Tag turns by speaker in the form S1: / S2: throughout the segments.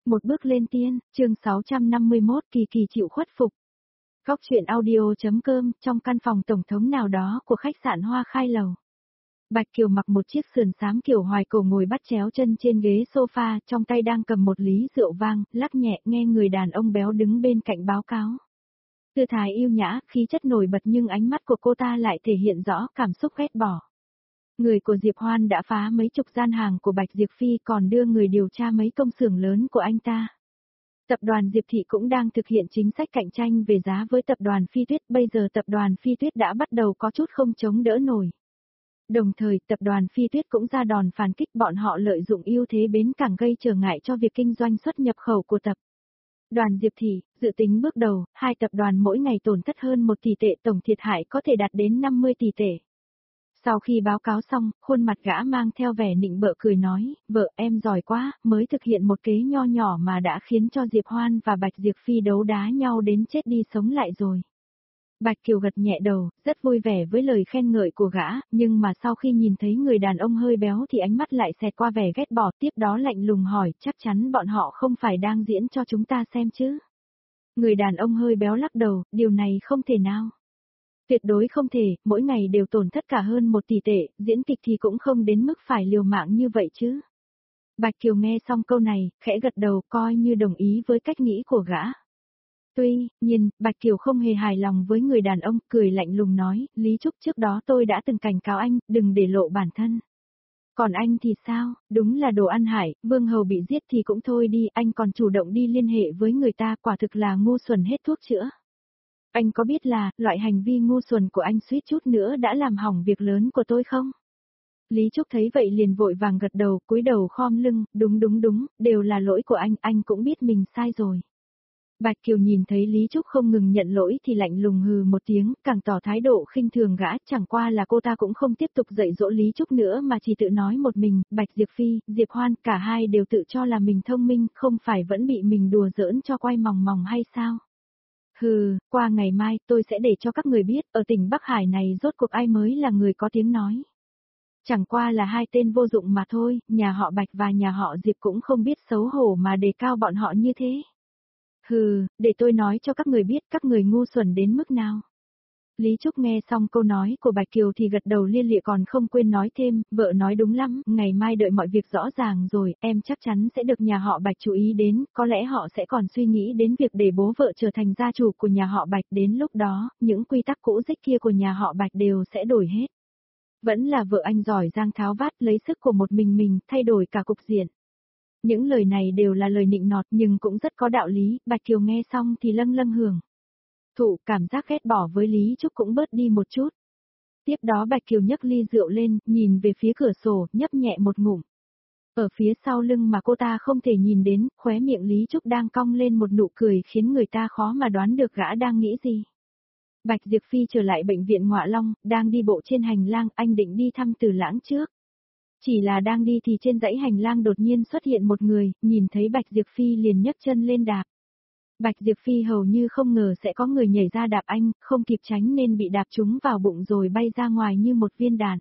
S1: Một bước lên tiên, chương 651 Kỳ Kỳ chịu khuất phục. Góc truyện audio.com trong căn phòng tổng thống nào đó của khách sạn Hoa Khai Lầu. Bạch Kiều mặc một chiếc sườn xám kiểu hoài cổ ngồi bắt chéo chân trên ghế sofa, trong tay đang cầm một ly rượu vang, lắc nhẹ nghe người đàn ông béo đứng bên cạnh báo cáo. Tư thái yêu nhã, khí chất nổi bật nhưng ánh mắt của cô ta lại thể hiện rõ cảm xúc ghét bỏ. Người của Diệp Hoan đã phá mấy chục gian hàng của Bạch Diệp Phi còn đưa người điều tra mấy công xưởng lớn của anh ta. Tập đoàn Diệp Thị cũng đang thực hiện chính sách cạnh tranh về giá với tập đoàn Phi Tuyết, bây giờ tập đoàn Phi Tuyết đã bắt đầu có chút không chống đỡ nổi. Đồng thời, tập đoàn Phi Tuyết cũng ra đòn phản kích, bọn họ lợi dụng ưu thế bến cảng gây trở ngại cho việc kinh doanh xuất nhập khẩu của tập đoàn Diệp Thị. Dự tính bước đầu, hai tập đoàn mỗi ngày tổn thất hơn 1 tỷ tệ, tổng thiệt hại có thể đạt đến 50 tỷ tệ. Sau khi báo cáo xong, khuôn mặt gã mang theo vẻ nịnh bợ cười nói, vợ em giỏi quá, mới thực hiện một kế nho nhỏ mà đã khiến cho Diệp Hoan và Bạch Diệp Phi đấu đá nhau đến chết đi sống lại rồi. Bạch Kiều gật nhẹ đầu, rất vui vẻ với lời khen ngợi của gã, nhưng mà sau khi nhìn thấy người đàn ông hơi béo thì ánh mắt lại xẹt qua vẻ ghét bỏ, tiếp đó lạnh lùng hỏi, chắc chắn bọn họ không phải đang diễn cho chúng ta xem chứ. Người đàn ông hơi béo lắc đầu, điều này không thể nào. Tuyệt đối không thể, mỗi ngày đều tổn thất cả hơn 1 tỷ tệ, diễn kịch thì cũng không đến mức phải liều mạng như vậy chứ. Bạch Kiều nghe xong câu này, khẽ gật đầu coi như đồng ý với cách nghĩ của gã. Tuy nhiên, Bạch Kiều không hề hài lòng với người đàn ông, cười lạnh lùng nói, Lý Trúc trước đó tôi đã từng cảnh cáo anh, đừng để lộ bản thân. Còn anh thì sao, đúng là đồ ăn hại, Vương Hầu bị giết thì cũng thôi đi, anh còn chủ động đi liên hệ với người ta, quả thực là ngu xuẩn hết thuốc chữa. Anh có biết là, loại hành vi ngu xuẩn của anh suýt chút nữa đã làm hỏng việc lớn của tôi không? Lý Trúc thấy vậy liền vội vàng gật đầu, cúi đầu khom lưng, đúng, đều là lỗi của anh cũng biết mình sai rồi. Bạch Kiều nhìn thấy Lý Trúc không ngừng nhận lỗi thì lạnh lùng hừ một tiếng, càng tỏ thái độ khinh thường gã, chẳng qua là cô ta cũng không tiếp tục dạy dỗ Lý Trúc nữa mà chỉ tự nói một mình, Bạch Diệp Phi, Diệp Hoan, cả hai đều tự cho là mình thông minh, không phải vẫn bị mình đùa giỡn cho quay mòng mòng hay sao? Hừ, qua ngày mai tôi sẽ để cho các người biết, ở tỉnh Bắc Hải này rốt cuộc ai mới là người có tiếng nói. Chẳng qua là hai tên vô dụng mà thôi, nhà họ Bạch và nhà họ Diệp cũng không biết xấu hổ mà đề cao bọn họ như thế. Hừ, để tôi nói cho các người biết các người ngu xuẩn đến mức nào. Lý Trúc nghe xong câu nói của Bạch Kiều thì gật đầu lia lịa còn không quên nói thêm, vợ nói đúng lắm, ngày mai đợi mọi việc rõ ràng rồi, em chắc chắn sẽ được nhà họ Bạch chú ý đến, có lẽ họ sẽ còn suy nghĩ đến việc để bố vợ trở thành gia chủ của nhà họ Bạch, đến lúc đó, những quy tắc cũ rích kia của nhà họ Bạch đều sẽ đổi hết. Vẫn là vợ anh giỏi giang tháo vát lấy sức của một mình, thay đổi cả cục diện. Những lời này đều là lời nịnh nọt nhưng cũng rất có đạo lý, Bạch Kiều nghe xong thì lâng hưởng. Cảm giác ghét bỏ với Lý Trúc cũng bớt đi một chút. Tiếp đó Bạch Kiều nhấc ly rượu lên, nhìn về phía cửa sổ, nhấp nhẹ một ngụm. Ở phía sau lưng mà cô ta không thể nhìn đến, khóe miệng Lý Trúc đang cong lên một nụ cười khiến người ta khó mà đoán được gã đang nghĩ gì. Bạch Diệp Phi trở lại bệnh viện Ngọa Long, đang đi bộ trên hành lang, anh định đi thăm Từ Lãng trước. Chỉ là đang đi thì trên dãy hành lang đột nhiên xuất hiện một người, nhìn thấy Bạch Diệp Phi liền nhấc chân lên đạp. Bạch Diệp Phi hầu như không ngờ sẽ có người nhảy ra đạp anh, không kịp tránh nên bị đạp trúng vào bụng rồi bay ra ngoài như một viên đạn.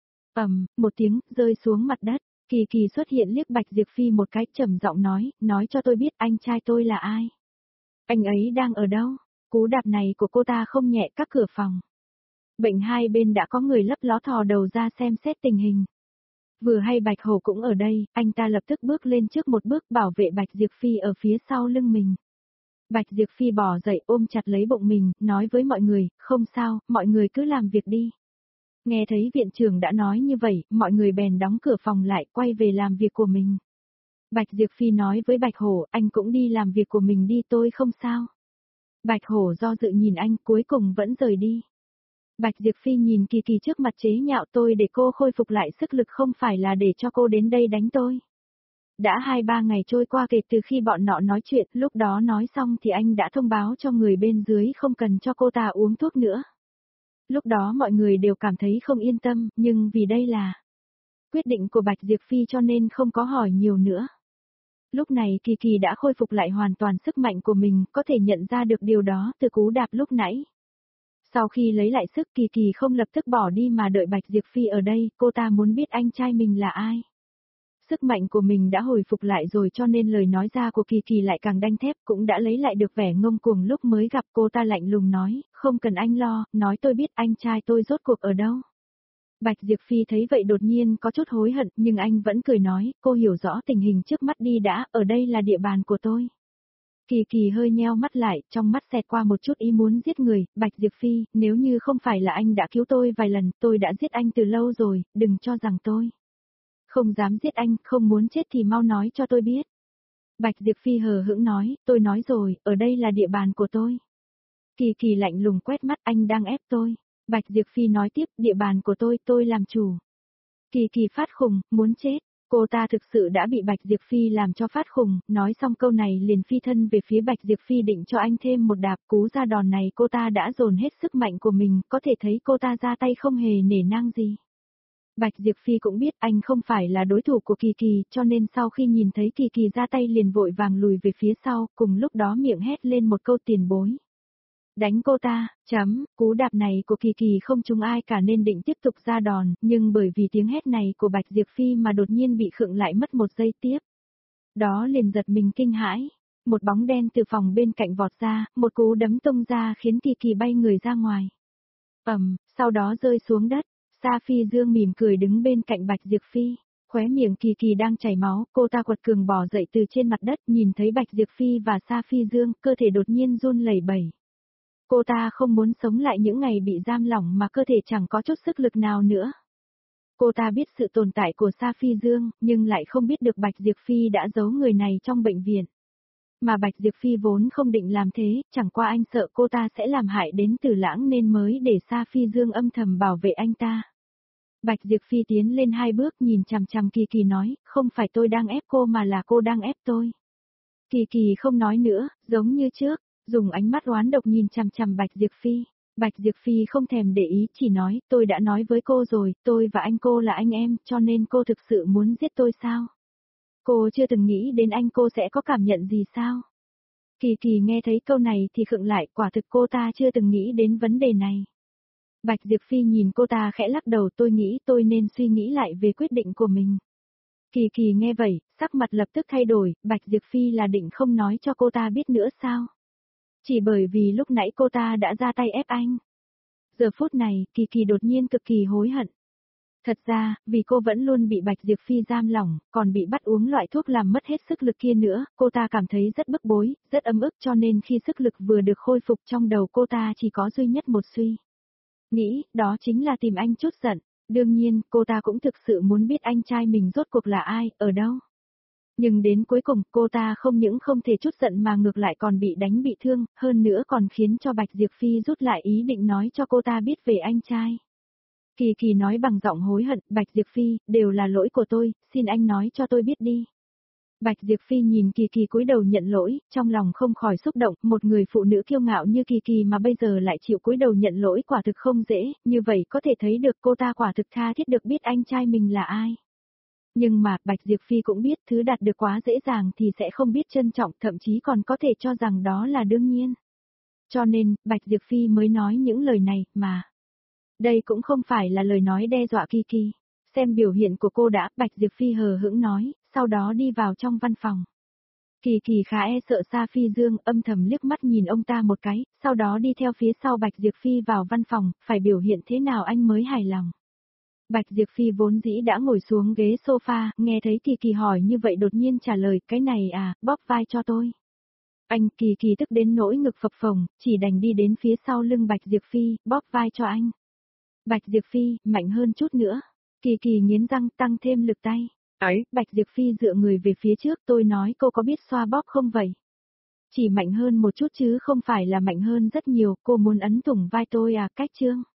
S1: Một tiếng, rơi xuống mặt đất, Kỳ Kỳ xuất hiện liếc Bạch Diệp Phi một cái trầm giọng nói cho tôi biết anh trai tôi là ai. Anh ấy đang ở đâu? Cú đạp này của cô ta không nhẹ các cửa phòng. Bệnh hai bên đã có người lấp ló thò đầu ra xem xét tình hình. Vừa hay Bạch Hổ cũng ở đây, anh ta lập tức bước lên trước một bước bảo vệ Bạch Diệp Phi ở phía sau lưng mình. Bạch Diệp Phi bò dậy ôm chặt lấy bụng mình, nói với mọi người, không sao, mọi người cứ làm việc đi. Nghe thấy viện trưởng đã nói như vậy, mọi người bèn đóng cửa phòng lại, quay về làm việc của mình. Bạch Diệp Phi nói với Bạch Hổ, anh cũng đi làm việc của mình đi tôi không sao. Bạch Hổ do dự nhìn anh cuối cùng vẫn rời đi. Bạch Diệp Phi nhìn Kỳ Kỳ trước mặt chế nhạo tôi để cô khôi phục lại sức lực không phải là để cho cô đến đây đánh tôi. Đã 2-3 ngày trôi qua kể từ khi bọn nọ nói chuyện, lúc đó nói xong thì anh đã thông báo cho người bên dưới không cần cho cô ta uống thuốc nữa. Lúc đó mọi người đều cảm thấy không yên tâm, nhưng vì đây là quyết định của Bạch Diệp Phi cho nên không có hỏi nhiều nữa. Lúc này Kỳ Kỳ đã khôi phục lại hoàn toàn sức mạnh của mình, có thể nhận ra được điều đó từ cú đạp lúc nãy. Sau khi lấy lại sức Kỳ Kỳ không lập tức bỏ đi mà đợi Bạch Diệp Phi ở đây, cô ta muốn biết anh trai mình là ai. Sức mạnh của mình đã hồi phục lại rồi cho nên lời nói ra của Kỳ Kỳ lại càng đanh thép, cũng đã lấy lại được vẻ ngông cuồng lúc mới gặp. Cô ta lạnh lùng nói, không cần anh lo, nói tôi biết anh trai tôi rốt cuộc ở đâu. Bạch Diệp Phi thấy vậy đột nhiên có chút hối hận, nhưng anh vẫn cười nói, cô hiểu rõ tình hình trước mắt đi đã, ở đây là địa bàn của tôi. Kỳ Kỳ hơi nheo mắt lại, trong mắt xẹt qua một chút ý muốn giết người. Bạch Diệp Phi, nếu như không phải là anh đã cứu tôi vài lần, tôi đã giết anh từ lâu rồi, đừng cho rằng tôi không dám giết anh, không muốn chết thì mau nói cho tôi biết. Bạch Diệp Phi hờ hững nói, tôi nói rồi, ở đây là địa bàn của tôi. Kỳ Kỳ lạnh lùng quét mắt, anh đang ép tôi. Bạch Diệp Phi nói tiếp, địa bàn của tôi làm chủ. Kỳ Kỳ phát khùng, muốn chết. Cô ta thực sự đã bị Bạch Diệp Phi làm cho phát khùng, nói xong câu này liền phi thân về phía Bạch Diệp Phi định cho anh thêm một đạp. Cú ra đòn này cô ta đã dồn hết sức mạnh của mình, có thể thấy cô ta ra tay không hề nể nang gì. Bạch Diệp Phi cũng biết anh không phải là đối thủ của Kỳ Kỳ, cho nên sau khi nhìn thấy Kỳ Kỳ ra tay liền vội vàng lùi về phía sau, cùng lúc đó miệng hét lên một câu tiền bối. Đánh cô ta, cú đạp này của Kỳ Kỳ không trúng ai cả nên định tiếp tục ra đòn, nhưng bởi vì tiếng hét này của Bạch Diệp Phi mà đột nhiên bị khựng lại mất một giây tiếp. Đó liền giật mình kinh hãi. Một bóng đen từ phòng bên cạnh vọt ra, một cú đấm tung ra khiến Kỳ Kỳ bay người ra ngoài. Sau đó rơi xuống đất. Sa Phi Dương mỉm cười đứng bên cạnh Bạch Diệp Phi, khóe miệng Kỳ Kỳ đang chảy máu, cô ta quật cường bò dậy từ trên mặt đất, nhìn thấy Bạch Diệp Phi và Sa Phi Dương, cơ thể đột nhiên run lẩy bẩy. Cô ta không muốn sống lại những ngày bị giam lỏng mà cơ thể chẳng có chút sức lực nào nữa. Cô ta biết sự tồn tại của Sa Phi Dương, nhưng lại không biết được Bạch Diệp Phi đã giấu người này trong bệnh viện. Mà Bạch Diệp Phi vốn không định làm thế, chẳng qua anh sợ cô ta sẽ làm hại đến Tử Lãng nên mới để Sa Phi Dương âm thầm bảo vệ anh ta. Bạch Diệp Phi tiến lên 2 bước nhìn chằm chằm Kỳ Kỳ nói, không phải tôi đang ép cô mà là cô đang ép tôi. Kỳ Kỳ không nói nữa, giống như trước, dùng ánh mắt oán độc nhìn chằm chằm Bạch Diệp Phi. Bạch Diệp Phi không thèm để ý, chỉ nói, tôi đã nói với cô rồi, tôi và anh cô là anh em, cho nên cô thực sự muốn giết tôi sao? Cô chưa từng nghĩ đến anh cô sẽ có cảm nhận gì sao? Kỳ Kỳ nghe thấy câu này thì khựng lại, quả thực cô ta chưa từng nghĩ đến vấn đề này. Bạch Diệp Phi nhìn cô ta khẽ lắc đầu, tôi nghĩ tôi nên suy nghĩ lại về quyết định của mình. Kỳ Kỳ nghe vậy, sắc mặt lập tức thay đổi, Bạch Diệp Phi là định không nói cho cô ta biết nữa sao? Chỉ bởi vì lúc nãy cô ta đã ra tay ép anh. Giờ phút này, Kỳ Kỳ đột nhiên cực kỳ hối hận. Thật ra, vì cô vẫn luôn bị Bạch Diệp Phi giam lỏng, còn bị bắt uống loại thuốc làm mất hết sức lực kia nữa, cô ta cảm thấy rất bức bối, rất ấm ức cho nên khi sức lực vừa được khôi phục trong đầu cô ta chỉ có duy nhất một suy nghĩ, đó chính là tìm anh chút giận. Đương nhiên, cô ta cũng thực sự muốn biết anh trai mình rốt cuộc là ai, ở đâu. Nhưng đến cuối cùng, cô ta không những không thể chút giận mà ngược lại còn bị đánh bị thương, hơn nữa còn khiến cho Bạch Diệp Phi rút lại ý định nói cho cô ta biết về anh trai. Kỳ Kỳ nói bằng giọng hối hận, Bạch Diệp Phi, đều là lỗi của tôi, xin anh nói cho tôi biết đi. Bạch Diệp Phi nhìn Kỳ Kỳ cúi đầu nhận lỗi, trong lòng không khỏi xúc động, một người phụ nữ kiêu ngạo như Kỳ Kỳ mà bây giờ lại chịu cúi đầu nhận lỗi quả thực không dễ, như vậy có thể thấy được cô ta quả thực tha thiết được biết anh trai mình là ai. Nhưng mà, Bạch Diệp Phi cũng biết thứ đạt được quá dễ dàng thì sẽ không biết trân trọng, thậm chí còn có thể cho rằng đó là đương nhiên. Cho nên, Bạch Diệp Phi mới nói những lời này, mà. Đây cũng không phải là lời nói đe dọa Kỳ Kỳ. Xem biểu hiện của cô đã, Bạch Diệp Phi hờ hững nói, sau đó đi vào trong văn phòng. Kỳ Kỳ khá e sợ Sa Phi Dương, âm thầm liếc mắt nhìn ông ta một cái, sau đó đi theo phía sau Bạch Diệp Phi vào văn phòng, phải biểu hiện thế nào anh mới hài lòng. Bạch Diệp Phi vốn dĩ đã ngồi xuống ghế sofa, nghe thấy Kỳ Kỳ hỏi như vậy đột nhiên trả lời, cái này à, bóp vai cho tôi. Anh, Kỳ Kỳ tức đến nỗi ngực phập phồng, chỉ đành đi đến phía sau lưng Bạch Diệp Phi, bóp vai cho anh. Bạch Diệp Phi, mạnh hơn chút nữa. Kỳ Kỳ nghiến răng tăng thêm lực tay. Ấy, Bạch Diệp Phi dựa người về phía trước, tôi nói cô có biết xoa bóp không vậy? Chỉ mạnh hơn một chút chứ không phải là mạnh hơn rất nhiều, cô muốn ấn thủng vai tôi à, cách chương.